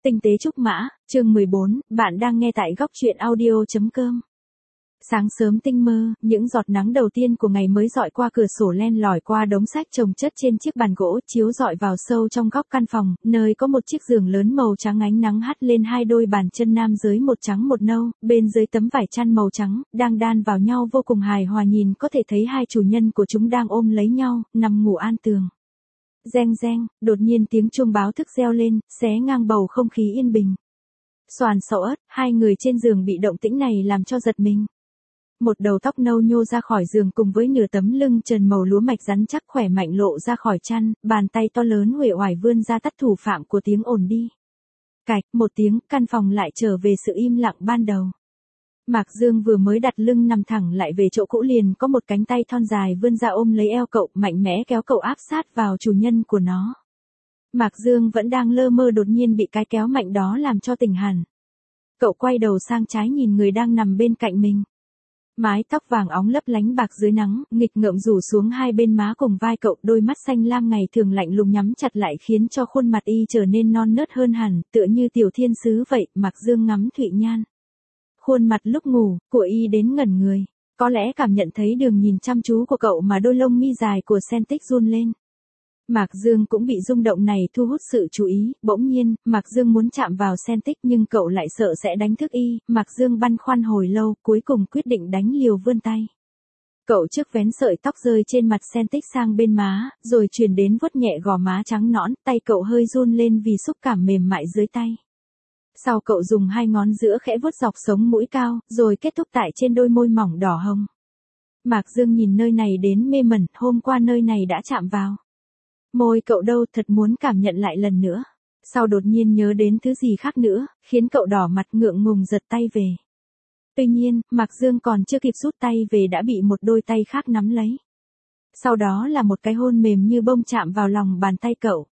Tinh tế trúc mã, chương 14, bạn đang nghe tại góc truyện audio.com. Sáng sớm tinh mơ, những giọt nắng đầu tiên của ngày mới dọi qua cửa sổ len lỏi qua đống sách chồng chất trên chiếc bàn gỗ, chiếu dọi vào sâu trong góc căn phòng, nơi có một chiếc giường lớn màu trắng ánh nắng hắt lên hai đôi bàn chân nam giới một trắng một nâu, bên dưới tấm vải chăn màu trắng, đang đan vào nhau vô cùng hài hòa, nhìn có thể thấy hai chủ nhân của chúng đang ôm lấy nhau, nằm ngủ an tường. Reng reng, đột nhiên tiếng chuông báo thức reo lên, xé ngang bầu không khí yên bình. Xoàn xậu ớt, hai người trên giường bị động tĩnh này làm cho giật mình. Một đầu tóc nâu nhô ra khỏi giường cùng với nửa tấm lưng trần màu lúa mạch rắn chắc khỏe mạnh lộ ra khỏi chăn, bàn tay to lớn uể oải vươn ra tắt thủ phạm của tiếng ồn đi. Cạch, một tiếng, căn phòng lại trở về sự im lặng ban đầu. Mạc Dương vừa mới đặt lưng nằm thẳng lại về chỗ cũ liền có một cánh tay thon dài vươn ra ôm lấy eo cậu, mạnh mẽ kéo cậu áp sát vào chủ nhân của nó. Mạc Dương vẫn đang lơ mơ, đột nhiên bị cái kéo mạnh đó làm cho tỉnh hẳn. Cậu quay đầu sang trái nhìn người đang nằm bên cạnh mình. Mái tóc vàng óng lấp lánh bạc dưới nắng, nghịch ngợm rủ xuống hai bên má cùng vai cậu, đôi mắt xanh lam ngày thường lạnh lùng nhắm chặt lại khiến cho khuôn mặt y trở nên non nớt hơn hẳn, tựa như tiểu thiên sứ vậy. Mạc Dương ngắm Thụy Nhan. Khuôn mặt lúc ngủ, của y đến ngẩn người. Có lẽ cảm nhận thấy đường nhìn chăm chú của cậu mà đôi lông mi dài của Sentích run lên. Mạc Dương cũng bị rung động này thu hút sự chú ý, bỗng nhiên, Mạc Dương muốn chạm vào Sentích nhưng cậu lại sợ sẽ đánh thức y, Mạc Dương băn khoăn hồi lâu, cuối cùng quyết định đánh liều vươn tay. Cậu trước vén sợi tóc rơi trên mặt Sentích sang bên má, rồi chuyển đến vuốt nhẹ gò má trắng nõn, tay cậu hơi run lên vì xúc cảm mềm mại dưới tay. Sau cậu dùng hai ngón giữa khẽ vuốt dọc sống mũi cao, rồi kết thúc tại trên đôi môi mỏng đỏ hồng. Mạc Dương nhìn nơi này đến mê mẩn, hôm qua nơi này đã chạm vào. Môi cậu đâu, thật muốn cảm nhận lại lần nữa. Sau đột nhiên nhớ đến thứ gì khác nữa, khiến cậu đỏ mặt ngượng ngùng giật tay về. Tuy nhiên, Mạc Dương còn chưa kịp rút tay về đã bị một đôi tay khác nắm lấy. Sau đó là một cái hôn mềm như bông chạm vào lòng bàn tay cậu.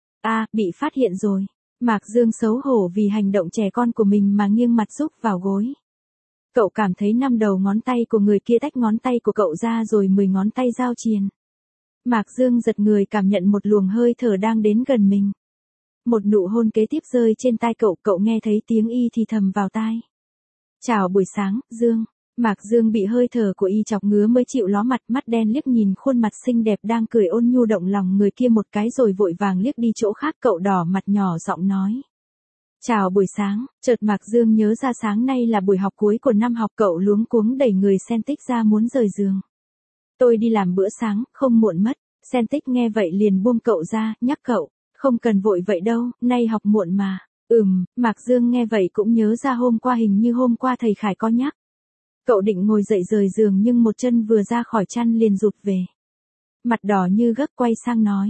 Bị phát hiện rồi. Mạc Dương xấu hổ vì hành động trẻ con của mình mà nghiêng mặt rúc vào gối. Cậu cảm thấy 5 đầu ngón tay của người kia tách ngón tay của cậu ra rồi 10 ngón tay giao triền. Mạc Dương giật người cảm nhận một luồng hơi thở đang đến gần mình. Một nụ hôn kế tiếp rơi trên tai cậu, cậu nghe thấy tiếng y thì thầm vào tai. Chào buổi sáng, Dương. Mạc Dương bị hơi thở của y chọc ngứa mới chịu ló mặt, mắt đen liếc nhìn khuôn mặt xinh đẹp đang cười ôn nhu động lòng người kia một cái rồi vội vàng liếc đi chỗ khác. Cậu đỏ mặt nhỏ giọng nói. Chào buổi sáng. Chợt Mạc Dương nhớ ra sáng nay là buổi học cuối của năm học, cậu luống cuống đẩy người Sentích ra muốn rời giường. Tôi đi làm bữa sáng, không muộn mất. Sentích nghe vậy liền buông cậu ra, nhắc cậu. Không cần vội vậy đâu, nay học muộn mà. Mạc Dương nghe vậy cũng nhớ ra hôm qua, hình như hôm qua thầy Khải có nhắc. Cậu định ngồi dậy rời giường nhưng một chân vừa ra khỏi chăn liền rụt về. Mặt đỏ như gấc quay sang nói.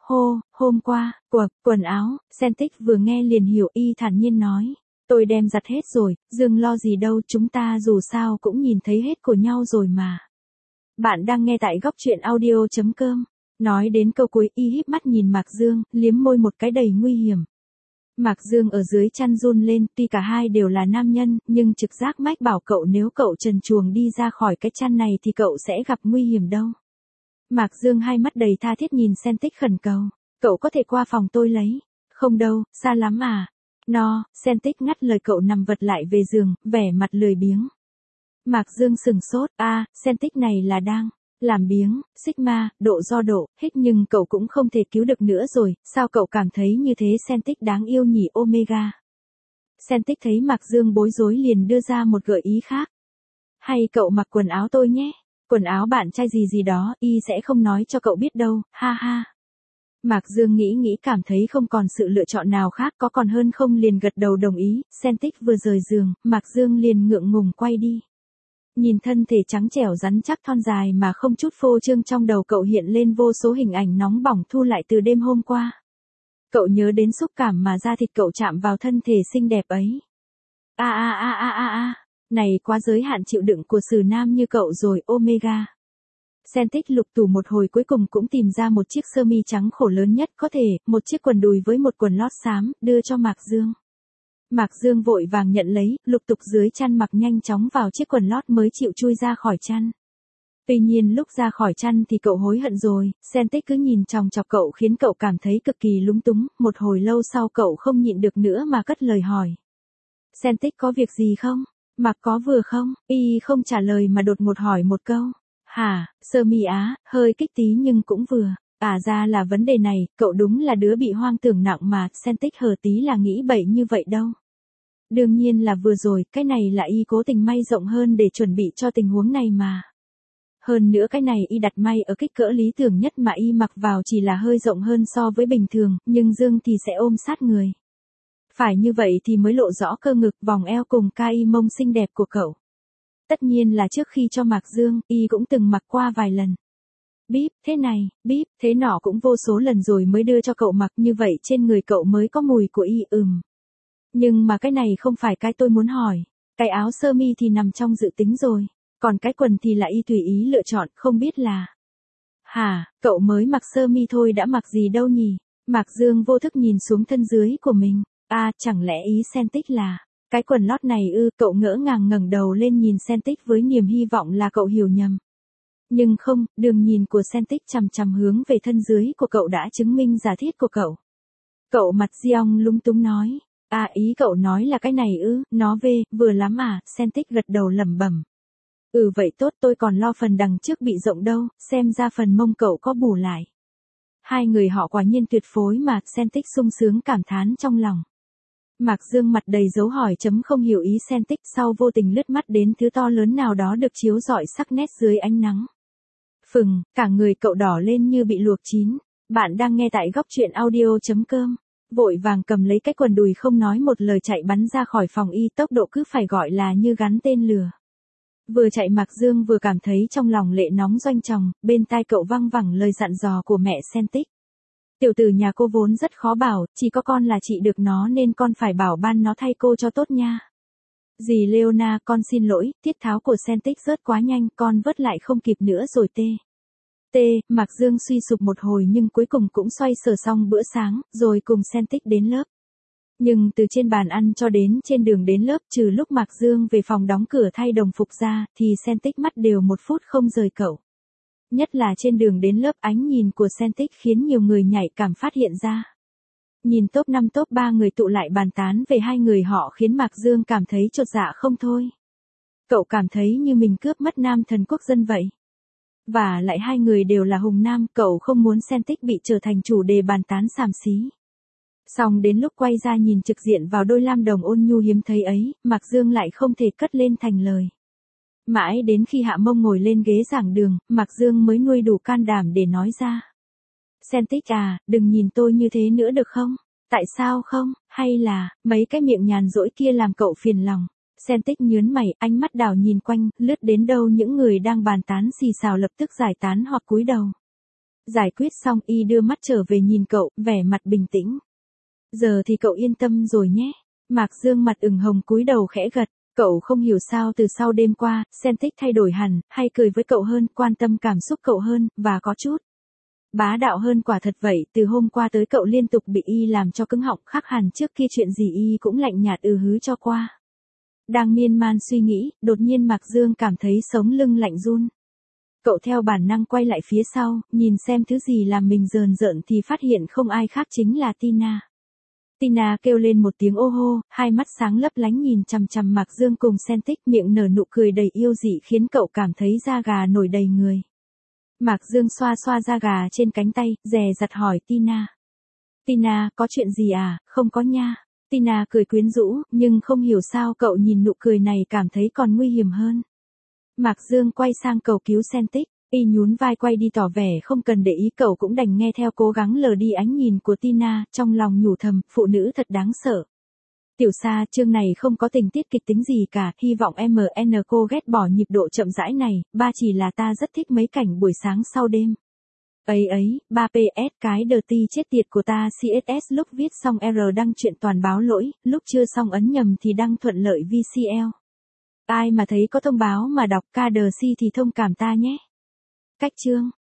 Hôm qua, quần áo. Sentích vừa nghe liền hiểu, y thản nhiên nói. Tôi đem giặt hết rồi, Dương lo gì đâu, chúng ta dù sao cũng nhìn thấy hết của nhau rồi mà. Bạn đang nghe tại góc truyện audio.com. Nói đến câu cuối, y híp mắt nhìn Mạc Dương, liếm môi một cái đầy nguy hiểm. Mạc Dương ở dưới chăn run lên, tuy cả hai đều là nam nhân, nhưng trực giác mách bảo cậu nếu cậu trần truồng đi ra khỏi cái chăn này thì cậu sẽ gặp nguy hiểm đâu. Mạc Dương hai mắt đầy tha thiết nhìn Sentích khẩn cầu. Cậu có thể qua phòng tôi lấy. Không đâu, xa lắm à. No, Sentích ngắt lời cậu nằm vật lại về giường, vẻ mặt lười biếng. Mạc Dương sừng sốt, Sentích này là đang làm biếng, sigma, độ do độ, hít, nhưng cậu cũng không thể cứu được nữa rồi, sao cậu cảm thấy như thế Sentích đáng yêu nhỉ Omega. Sentích thấy Mạc Dương bối rối liền đưa ra một gợi ý khác. Hay cậu mặc quần áo tôi nhé, quần áo bạn trai gì đó, y sẽ không nói cho cậu biết đâu, ha ha. Mạc Dương nghĩ cảm thấy không còn sự lựa chọn nào khác, có còn hơn không liền gật đầu đồng ý. Sentích vừa rời giường, Mạc Dương liền ngượng ngùng quay đi. Nhìn thân thể trắng trẻo rắn chắc thon dài mà không chút phô trương, trong đầu cậu hiện lên vô số hình ảnh nóng bỏng thu lại từ đêm hôm qua. Cậu nhớ đến xúc cảm mà da thịt cậu chạm vào thân thể xinh đẹp ấy. Này quá giới hạn chịu đựng của xử nam như cậu rồi Omega. Sentích lục tủ một hồi cuối cùng cũng tìm ra một chiếc sơ mi trắng khổ lớn nhất có thể, một chiếc quần đùi với một quần lót xám, đưa cho Mạc Dương. Mạc Dương vội vàng nhận lấy, lục tục dưới chăn mặc nhanh chóng vào chiếc quần lót mới chịu chui ra khỏi chăn. Tuy nhiên lúc ra khỏi chăn thì cậu hối hận rồi, Sentic cứ nhìn chòng chọc cậu khiến cậu cảm thấy cực kỳ lúng túng, một hồi lâu sau cậu không nhịn được nữa mà cất lời hỏi. Sentic có việc gì không? Mặc có vừa không? Y không trả lời mà đột ngột hỏi một câu. Hả, sơ mi á, hơi kích tí nhưng cũng vừa. Ra là vấn đề này, cậu đúng là đứa bị hoang tưởng nặng mà, Sentic hờ tí là nghĩ bậy như vậy đâu. Đương nhiên là vừa rồi, cái này là y cố tình may rộng hơn để chuẩn bị cho tình huống này mà. Hơn nữa cái này y đặt may ở kích cỡ lý tưởng nhất mà y mặc vào chỉ là hơi rộng hơn so với bình thường, nhưng dương thì sẽ ôm sát người. Phải như vậy thì mới lộ rõ cơ ngực, vòng eo cùng ca y mông xinh đẹp của cậu. Tất nhiên là trước khi cho mặc dương, y cũng từng mặc qua vài lần. Bíp, thế này, bíp, thế nọ cũng vô số lần rồi mới đưa cho cậu mặc, như vậy trên người cậu mới có mùi của y. Nhưng mà cái này không phải cái tôi muốn hỏi. Cái áo sơ mi thì nằm trong dự tính rồi. Còn cái quần thì là y tùy ý lựa chọn, không biết là. Hả, cậu mới mặc sơ mi thôi đã mặc gì đâu nhỉ? Mạc Dương vô thức nhìn xuống thân dưới của mình. Chẳng lẽ ý Sentic là. Cái quần lót này cậu ngỡ ngàng ngẩng đầu lên nhìn Sentic với niềm hy vọng là cậu hiểu nhầm. Nhưng không, đường nhìn của Sentic chằm chằm hướng về thân dưới của cậu đã chứng minh giả thiết của cậu. Cậu mặt Giong lúng túng nói. Ý cậu nói là cái này nó vừa lắm à, Sentic gật đầu lẩm bẩm. Vậy tốt, tôi còn lo phần đằng trước bị rộng đâu, xem ra phần mông cậu có bù lại. Hai người họ quả nhiên tuyệt phối mà, Sentic sung sướng cảm thán trong lòng. Mạc Dương mặt đầy dấu hỏi chấm không hiểu ý Sentic, sau vô tình lướt mắt đến thứ to lớn nào đó được chiếu rọi sắc nét dưới ánh nắng. Phừng, cả người cậu đỏ lên như bị luộc chín. Bạn đang nghe tại góc truyện audio.com. Vội vàng cầm lấy cái quần đùi không nói một lời chạy bắn ra khỏi phòng y, tốc độ cứ phải gọi là như gắn tên lửa. Vừa chạy Mạc Dương vừa cảm thấy trong lòng lệ nóng doanh tròng, bên tai cậu văng vẳng lời dặn dò của mẹ Sentic. Tiểu tử nhà cô vốn rất khó bảo, chỉ có con là trị được nó nên con phải bảo ban nó thay cô cho tốt nha. Dì Leona, con xin lỗi, tiết tháo của Sentic rớt quá nhanh, con vớt lại không kịp nữa rồi Mạc Dương suy sụp một hồi nhưng cuối cùng cũng xoay sở xong bữa sáng, rồi cùng Sentic đến lớp. Nhưng từ trên bàn ăn cho đến trên đường đến lớp, trừ lúc Mạc Dương về phòng đóng cửa thay đồng phục ra, thì Sentic mắt đều một phút không rời cậu. Nhất là trên đường đến lớp, ánh nhìn của Sentic khiến nhiều người nhạy cảm phát hiện ra. Nhìn top 5 top 3 người tụ lại bàn tán về hai người họ khiến Mạc Dương cảm thấy chột dạ không thôi. Cậu cảm thấy như mình cướp mất nam thần quốc dân vậy. Và lại hai người đều là hùng nam, cậu không muốn Sentic bị trở thành chủ đề bàn tán xàm xí. Xong đến lúc quay ra nhìn trực diện vào đôi lam đồng ôn nhu hiếm thấy ấy, Mạc Dương lại không thể cất lên thành lời. Mãi đến khi hạ mông ngồi lên ghế giảng đường, Mạc Dương mới nuôi đủ can đảm để nói ra. Sentic đừng nhìn tôi như thế nữa được không? Tại sao không? Hay là, mấy cái miệng nhàn rỗi kia làm cậu phiền lòng? Sentic nhớn mày, ánh mắt đảo nhìn quanh, lướt đến đâu những người đang bàn tán xì xào lập tức giải tán hoặc cúi đầu. Giải quyết xong y đưa mắt trở về nhìn cậu, vẻ mặt bình tĩnh. Giờ thì cậu yên tâm rồi nhé. Mạc Dương mặt ửng hồng cúi đầu khẽ gật. Cậu không hiểu sao từ sau đêm qua, Sentic thay đổi hẳn, hay cười với cậu hơn, quan tâm cảm xúc cậu hơn, và có chút bá đạo hơn. Quả thật vậy, từ hôm qua tới cậu liên tục bị y làm cho cứng họng, khác hẳn trước kia chuyện gì y cũng lạnh nhạt hứ cho qua. Đang miên man suy nghĩ, đột nhiên Mạc Dương cảm thấy sống lưng lạnh run. Cậu theo bản năng quay lại phía sau, nhìn xem thứ gì làm mình rờn rợn thì phát hiện không ai khác chính là Tina. Tina kêu lên một tiếng ô hô, hai mắt sáng lấp lánh nhìn chằm chằm Mạc Dương cùng Sentic, miệng nở nụ cười đầy yêu dị khiến cậu cảm thấy da gà nổi đầy người. Mạc Dương xoa xoa da gà trên cánh tay, dè dặt hỏi Tina. Tina, có chuyện gì à? Không có nha. Tina cười quyến rũ, nhưng không hiểu sao cậu nhìn nụ cười này cảm thấy còn nguy hiểm hơn. Mạc Dương quay sang cầu cứu Sentic, y nhún vai quay đi tỏ vẻ không cần để ý, cậu cũng đành nghe theo, cố gắng lờ đi ánh nhìn của Tina, trong lòng nhủ thầm, phụ nữ thật đáng sợ. Tiểu Sa, chương này không có tình tiết kịch tính gì cả, hy vọng MN cô ghét bỏ nhịp độ chậm rãi này, ba chỉ là ta rất thích mấy cảnh buổi sáng sau đêm. Ấy, 3PS cái đờ ti chết tiệt của ta CSS lúc viết xong R đăng chuyện toàn báo lỗi, lúc chưa xong ấn nhầm thì đăng thuận lợi VCL. Ai mà thấy có thông báo mà đọc KDC thì thông cảm ta nhé. Cách chương